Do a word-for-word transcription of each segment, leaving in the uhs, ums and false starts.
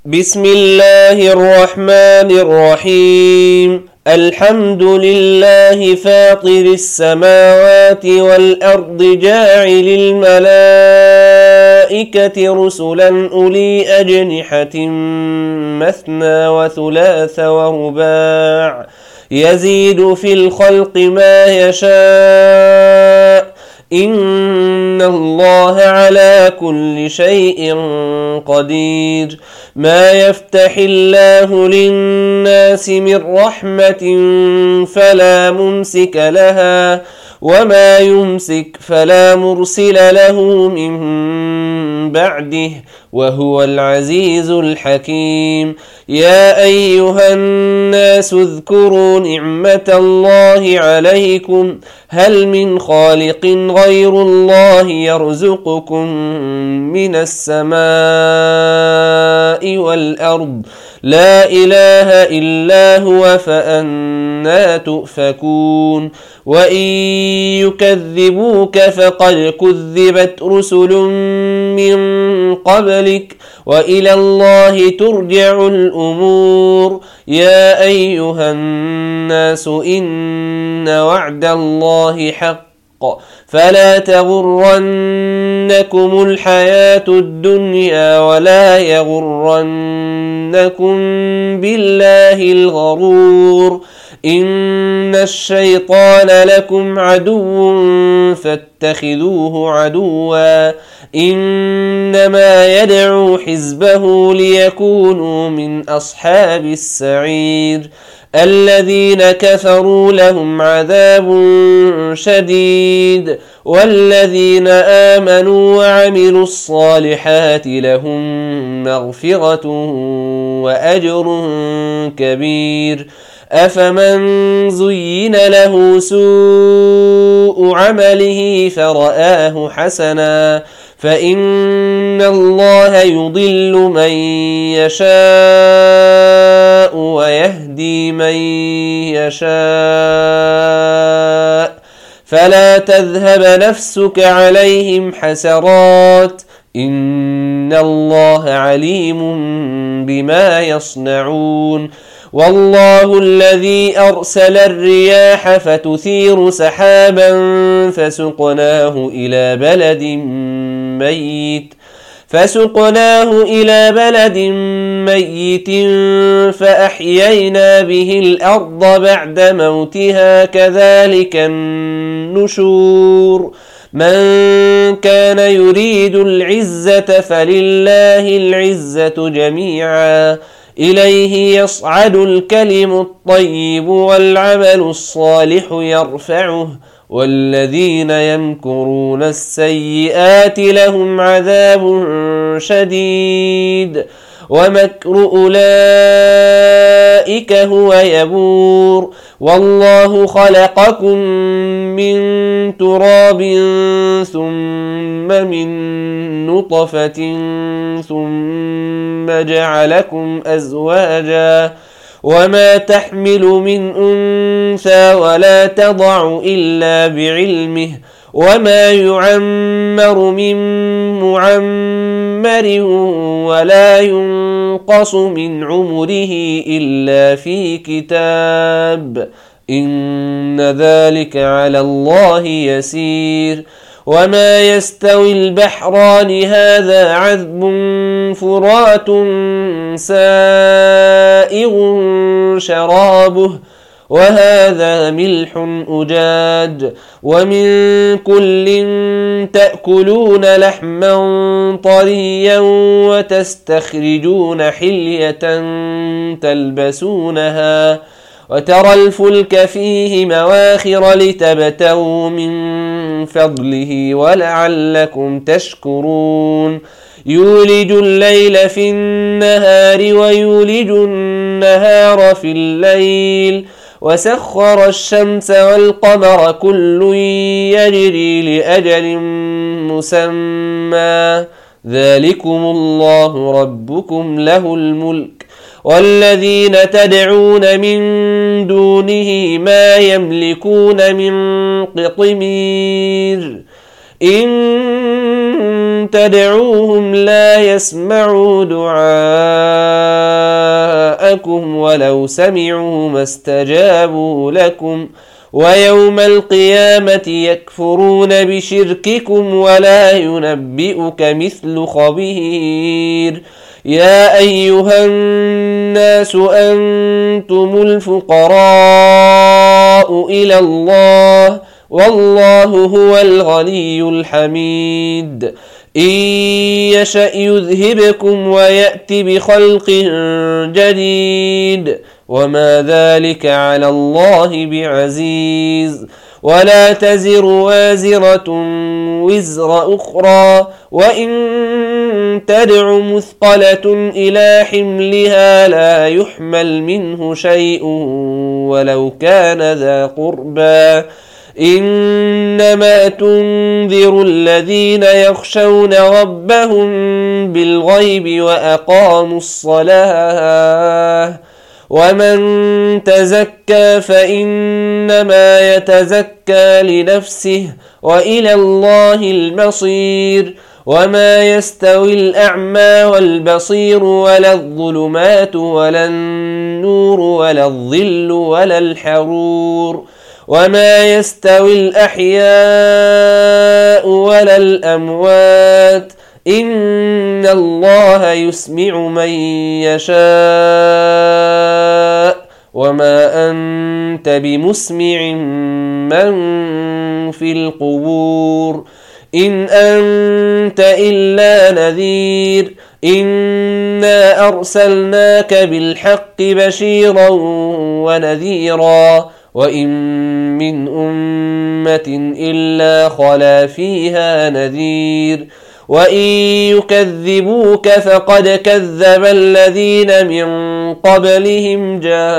بسم الله الرحمن الرحيم. الحمد لله فاطر السماوات والأرض جاعل الملائكة رسلا أولي أجنحة مثنى وثلاث ورباع يزيد في الخلق ما يشاء إن الله على كل شيء قدير. ما يفتح الله للناس من رحمة فلا ممسك لها وما يمسك فلا مرسل له من بعده وهو العزيز الحكيم. يا أيها الناس اذكروا نعمة الله عليكم هل من خالق غير الله يرزقكم من السماء والأرض لا إله إلا هو فأنى تؤفكون. وإن يكذبوك فقد كذبت رسل من قبلك وإلى الله ترجع الأمور. يا أيها الناس إن وعد الله حق فلا تغرنكم الحياة الدنيا ولا يغرنكم بالله الغرور. إن الشيطان لكم عدو فاتخذوه عدوا إنما يدعو حزبه ليكونوا من أصحاب السعير. الذين كفروا لهم عذاب شديد والذين آمنوا وعملوا الصالحات لهم مغفرة وأجر كبير. أفمن زين له سوء عمله فرآه حسنا فإن الله يضل من يشاء ويهدي من يشاء فلا تذهب نفسك عليهم حسرات إن الله عليم بما يصنعون. والله الذي أرسل الرياح فتثير سحابا فسقناه إلى بلد ميت فسقناه إلى بلد ميت فأحيينا به الأرض بعد موتها كذلك النشور. من كان يريد العزة فلله العزة جميعا إليه يصعد الكلم الطيب والعمل الصالح يرفعه والذين يمكرون السيئات لهم عذاب شديد ومكر أولئك هو يبور. والله خلقكم من تراب ثم من نطفة ثم جعلكم أزواجا وما تحمل من أنثى ولا تضع إلا بعلمه وما يعمر من معمر ولا ينقص من عمره إلا في كتاب إن ذلك على الله يسير. وما يستوي البحران هذا عذب فرات سائغ شرابه وهذا ملح أجاج ومن كل تأكلون لحما طريا وتستخرجون حلية تلبسونها وترى الفلك فيه مواخر لتبتغوا من فضله ولعلكم تشكرون. يولج الليل في النهار ويولج النهار في الليل وسخر الشمس والقمر كل يجري لأجل مسمى ذلكم الله ربكم له الملك والذين تدعون من دونه ما يملكون من قطمير إن تدعوهم لا يسمعوا دعاءكم ولو سمعوا ما استجابوا لكم ويوم القيامة يكفرون بشرككم ولا ينبئك مثل خبير يا أيها الناس أنتم الفقراء إلى الله والله هو الغني الحميد إن يشأ يذهبكم ويأت بخلق جديد وما ذلك على الله بعزيز ولا تزر وازرة وزر أخرى وإن تدع مثقلة إلى حملها لا يحمل منه شيء ولو كان ذا قربى إنما تنذر الذين يخشون ربهم بالغيب وأقاموا الصلاة ومن تزكى فإنما يتزكى لنفسه وإلى الله المصير وما يستوي الأعمى والبصير ولا الظلمات ولا النور ولا الظل ولا الحرور وما يستوي الأحياء ولا الأموات إن الله يسمع من يشاء وما أنت بمسمع من في القبور إن أنت إلا نذير إنا أرسلناك بالحق بشيرا ونذيرا وإن من أمة إلا خلا فيها نذير وإن يكذبوك فقد كذب الذين من قبلهم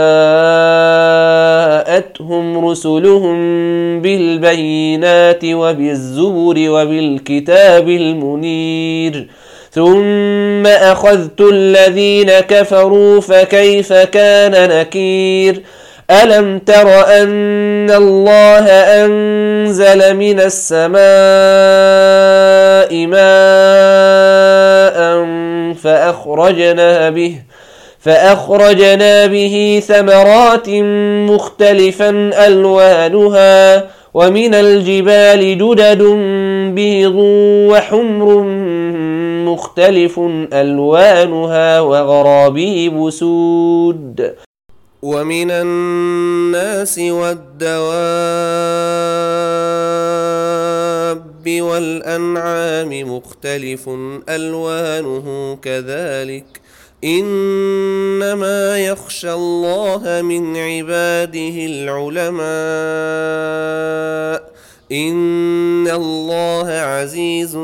جاءتهم رسلهم بالبينات وبالزبر وبالكتاب المنير ثم أخذت الذين كفروا فكيف كان نكير ألم تر أن الله أنزل من السماء ماء فأخرجنا به فأخرجنا به ثمرات مختلفا ألوانها ومن الجبال جدد بيض وحمر مختلف ألوانها وغرابيب سود ومن الناس والدواب والأنعام مختلف ألوانه كذلك إنما يخشى الله من عباده العلماء إن الله عزيز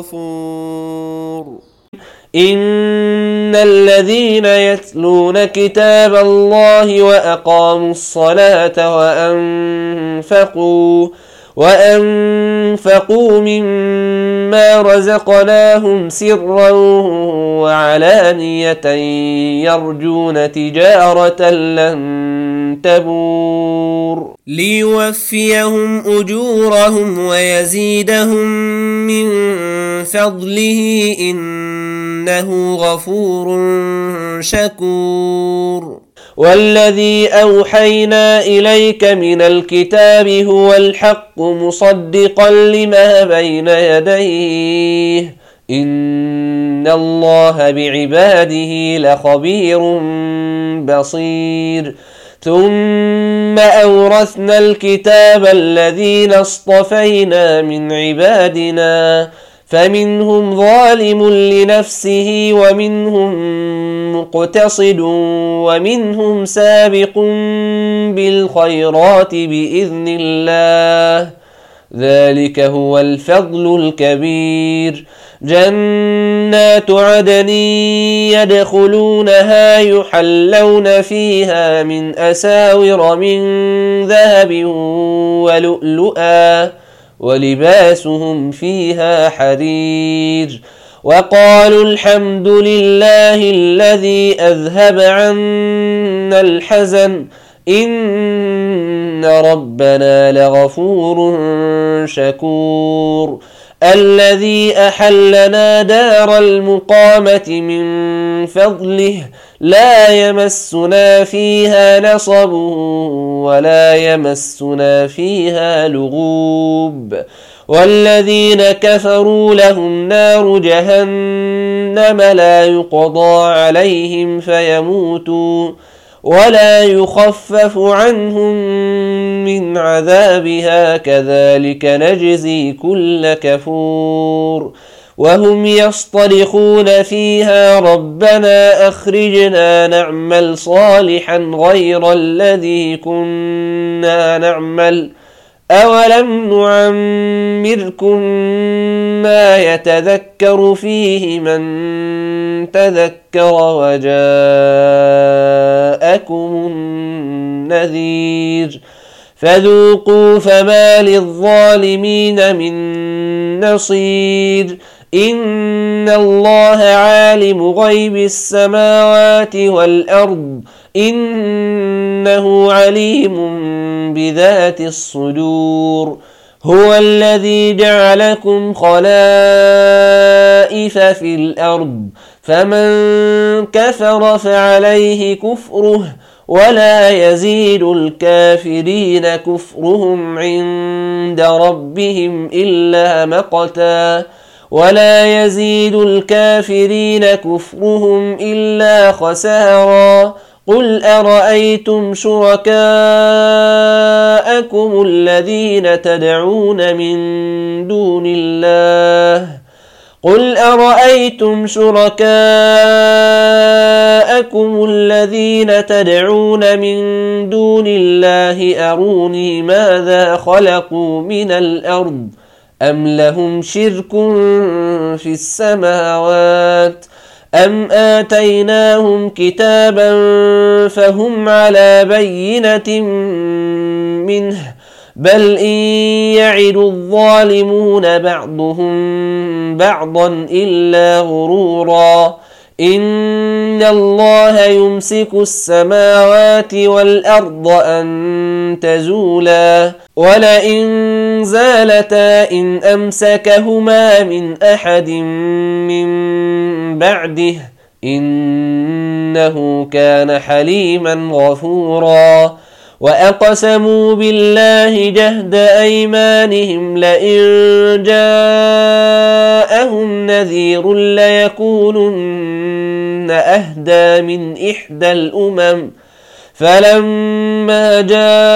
غفور إن الذين يتلون كتاب الله وأقاموا الصلاة وأنفقوا وأنفقوا مما رزقناهم سرا وعلانية يرجون تجارة لن تبور ليوفيهم أجورهم ويزيدهم من فضله إنه غفور شكور والذي أوحينا إليك من الكتاب هو الحق مصدقا لما بين يديه إن الله بعباده لخبير بصير ثم أورثنا الكتاب الذين اصطفينا من عبادنا فمنهم ظالم لنفسه ومنهم مقتصد ومنهم سابق بالخيرات بإذن الله ذلك هو الفضل الكبير جنات عدن يدخلونها يحلون فيها من أساور من ذهب ولؤلؤا ولباسهم فيها حرير وقالوا الحمد لله الذي أذهب عنا الحزن إن ربنا لغفور شكور الذي أحلنا دار المقامة من فضله لا يمسنا فيها نصب ولا يمسنا فيها لغوب والذين كفروا لهم نار جهنم لا يقضى عليهم فيموتوا ولا يخفف عنهم من عذابها كذلك نجزي كل كفور وهم يصطرخون فيها ربنا أخرجنا نعمل صالحا غير الذي كنا نعمل أولم نعمركم ما يتذكر فيه من تذكر وجاءكم النذير فذوقوا فما للظالمين من نصير إن الله عالم غيب السماوات والأرض إنه عليم بذات الصدور هو الذي جعلكم خلائف في الأرض فمن كفر فعليه كفره ولا يزيد الكافرين كفرهم عند ربهم إلا مقتا ولا يزيد الكافرين كفرهم إلا خسارا قل أرأيتم شركاءكم الذين تدعون من دون الله قل أرأيتم شركاءكم الذين تدعون من دون الله أروني ماذا خلقوا من الأرض أم لهم شرك في السماوات أم آتيناهم كتابا فهم على بينة منه بل إن يعد الظالمون بعضهم بعضا إلا غرورا إن الله يمسك السماوات والأرض أن تزولا ولئن زالتا إن أمسكهما من أحد من بعده إنه كان حليما غفورا وأقسموا بالله جهد أيمانهم لئن جاءهم نذير ليكونن أهدى من إحدى الأمم فلما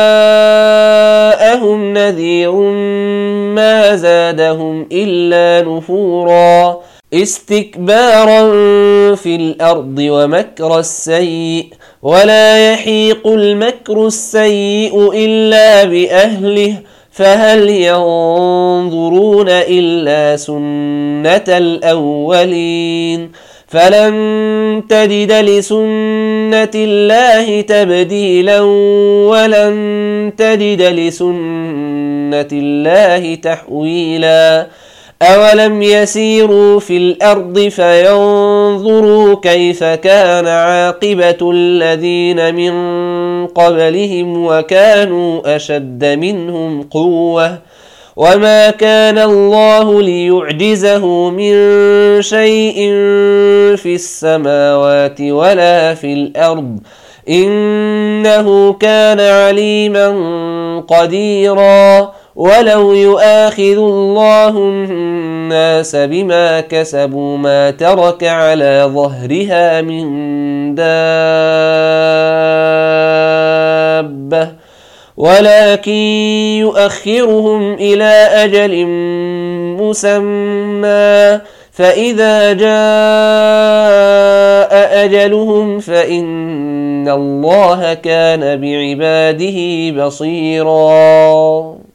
جاءهم نذير ما زادهم إلا نفورا استكبارا في الأرض ومكر السيء ولا يحيق المكر السيء إلا بأهله فهل ينظرون إلا سنة الأولين فلن تجد لسنة الله تبديلا ولن تجد لسنة الله تحويلا أولم يسيروا في الأرض فينظروا كيف كان عاقبة الذين من قبلهم وكانوا أشد منهم قوة وما كان الله ليعجزه من شيء في السماوات ولا في الأرض إنه كان عليما قديرا ولو يؤاخذ الله الناس بما كسبوا ما ترك على ظهرها من دابة ولكن يؤخرهم إلى أجل مسمى فإذا جاء أجلهم فإن الله كان بعباده بصيرا.